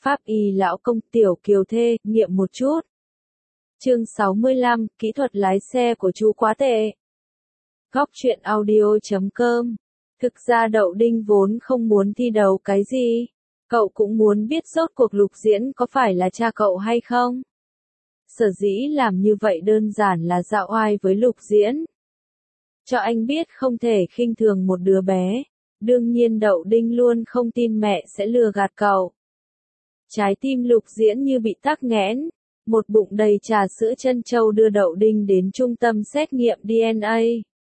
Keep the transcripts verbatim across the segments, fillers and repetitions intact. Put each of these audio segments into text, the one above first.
Pháp y lão công tiểu kiều thê, nghiệm một chút. Chương sáu mươi lăm, kỹ thuật lái xe của chú quá tệ. Góc truyện audio chấm com. Thực ra Đậu Đinh vốn không muốn thi đấu cái gì. Cậu cũng muốn biết rốt cuộc Lục Diễn có phải là cha cậu hay không. Sở dĩ làm như vậy đơn giản là dạo oai với Lục Diễn. Cho anh biết không thể khinh thường một đứa bé. Đương nhiên Đậu Đinh luôn không tin mẹ sẽ lừa gạt cậu. Trái tim Lục Diễn như bị tắc nghẽn. Một bụng đầy trà sữa trân châu đưa Đậu Đinh đến trung tâm xét nghiệm đê en a.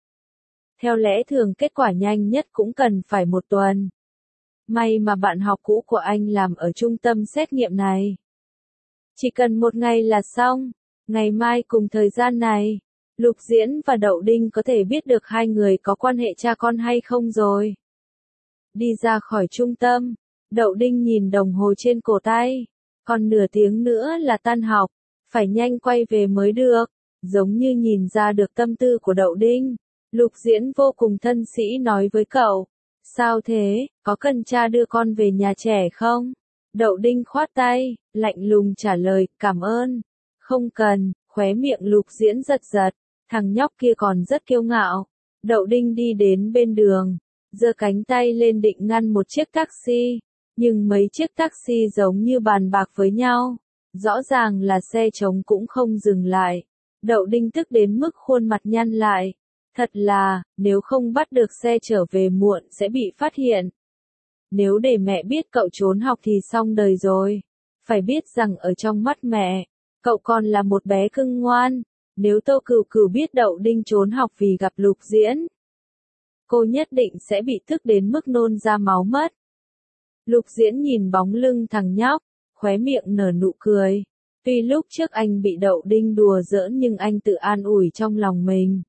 Theo lẽ thường kết quả nhanh nhất cũng cần phải một tuần. May mà bạn học cũ của anh làm ở trung tâm xét nghiệm này. Chỉ cần một ngày là xong. Ngày mai cùng thời gian này, Lục Diễn và Đậu Đinh có thể biết được hai người có quan hệ cha con hay không rồi. Đi ra khỏi trung tâm, Đậu Đinh nhìn đồng hồ trên cổ tay. Còn nửa tiếng nữa là tan học, phải nhanh quay về mới được. Giống như nhìn ra được tâm tư của Đậu Đinh, Lục Diễn vô cùng thân sĩ nói với cậu. Sao thế, có cần cha đưa con về nhà trẻ không? Đậu Đinh khoát tay, lạnh lùng trả lời, cảm ơn. Không cần, khóe miệng Lục Diễn giật giật, thằng nhóc kia còn rất kiêu ngạo. Đậu Đinh đi đến bên đường, giơ cánh tay lên định ngăn một chiếc taxi. Nhưng mấy chiếc taxi giống như bàn bạc với nhau. Rõ ràng là xe trống cũng không dừng lại. Đậu Đinh tức đến mức khuôn mặt nhăn lại. Thật là, nếu không bắt được xe trở về muộn sẽ bị phát hiện. Nếu để mẹ biết cậu trốn học thì xong đời rồi. Phải biết rằng ở trong mắt mẹ, cậu còn là một bé cưng ngoan. Nếu Tô Cửu Cửu biết Đậu Đinh trốn học vì gặp Lục Diễn, cô nhất định sẽ bị tức đến mức nôn ra máu mất. Lục Diễn nhìn bóng lưng thằng nhóc, khóe miệng nở nụ cười. Tuy lúc trước anh bị Đậu Đinh đùa giỡn nhưng anh tự an ủi trong lòng mình.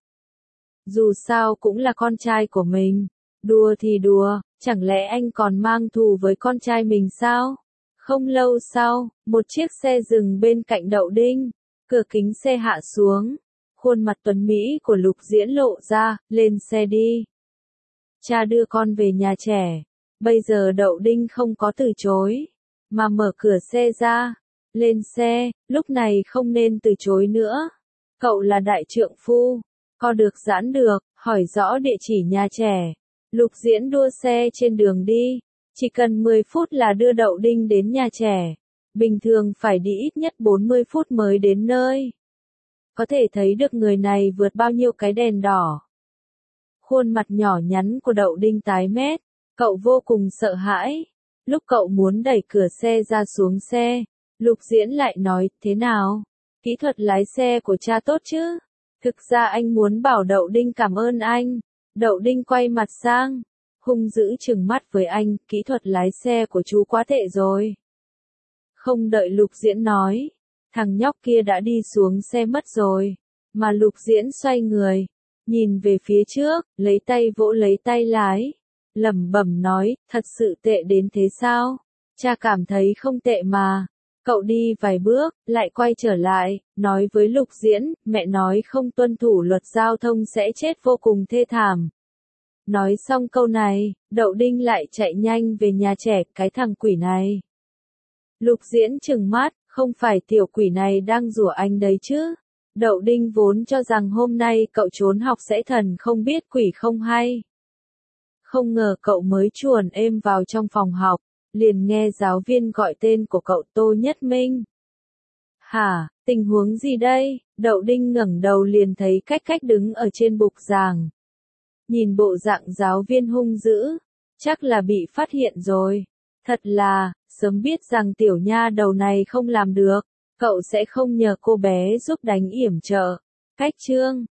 Dù sao cũng là con trai của mình. Đùa thì đùa, chẳng lẽ anh còn mang thù với con trai mình sao? Không lâu sau, một chiếc xe dừng bên cạnh Đậu Đinh. Cửa kính xe hạ xuống. Khuôn mặt tuấn mỹ của Lục Diễn lộ ra, lên xe đi. Cha đưa con về nhà trẻ. Bây giờ Đậu Đinh không có từ chối, mà mở cửa xe ra. Lên xe, lúc này không nên từ chối nữa. Cậu là đại trượng phu, co được giãn được, hỏi rõ địa chỉ nhà trẻ. Lục Diễn đua xe trên đường đi, chỉ cần mười phút là đưa Đậu Đinh đến nhà trẻ. Bình thường phải đi ít nhất bốn mươi phút mới đến nơi. Có thể thấy được người này vượt bao nhiêu cái đèn đỏ. Khuôn mặt nhỏ nhắn của Đậu Đinh tái mét. Cậu vô cùng sợ hãi. Lúc cậu muốn đẩy cửa xe ra xuống xe, Lục Diễn lại nói, thế nào? Kỹ thuật lái xe của cha tốt chứ? Thực ra anh muốn bảo Đậu Đinh cảm ơn anh. Đậu Đinh quay mặt sang, hung dữ trừng mắt với anh, kỹ thuật lái xe của chú quá tệ rồi. Không đợi Lục Diễn nói, thằng nhóc kia đã đi xuống xe mất rồi. Mà Lục Diễn xoay người, nhìn về phía trước, lấy tay vỗ lấy tay lái. Lẩm bẩm nói, thật sự tệ đến thế sao? Cha cảm thấy không tệ mà. Cậu đi vài bước, lại quay trở lại, nói với Lục Diễn, mẹ nói không tuân thủ luật giao thông sẽ chết vô cùng thê thảm. Nói xong câu này, Đậu Đinh lại chạy nhanh về nhà trẻ, cái thằng quỷ này. Lục Diễn trừng mắt, không phải tiểu quỷ này đang rủa anh đấy chứ? Đậu Đinh vốn cho rằng hôm nay cậu trốn học sẽ thần không biết quỷ không hay. Không ngờ cậu mới chuồn êm vào trong phòng học, liền nghe giáo viên gọi tên của cậu Tô Nhất Minh. Hả, tình huống gì đây? Đậu Đinh ngẩng đầu liền thấy Cách Cách đứng ở trên bục giảng. Nhìn bộ dạng giáo viên hung dữ, chắc là bị phát hiện rồi. Thật là, sớm biết rằng tiểu nha đầu này không làm được, cậu sẽ không nhờ cô bé giúp đánh yểm trợ. Cách Trương,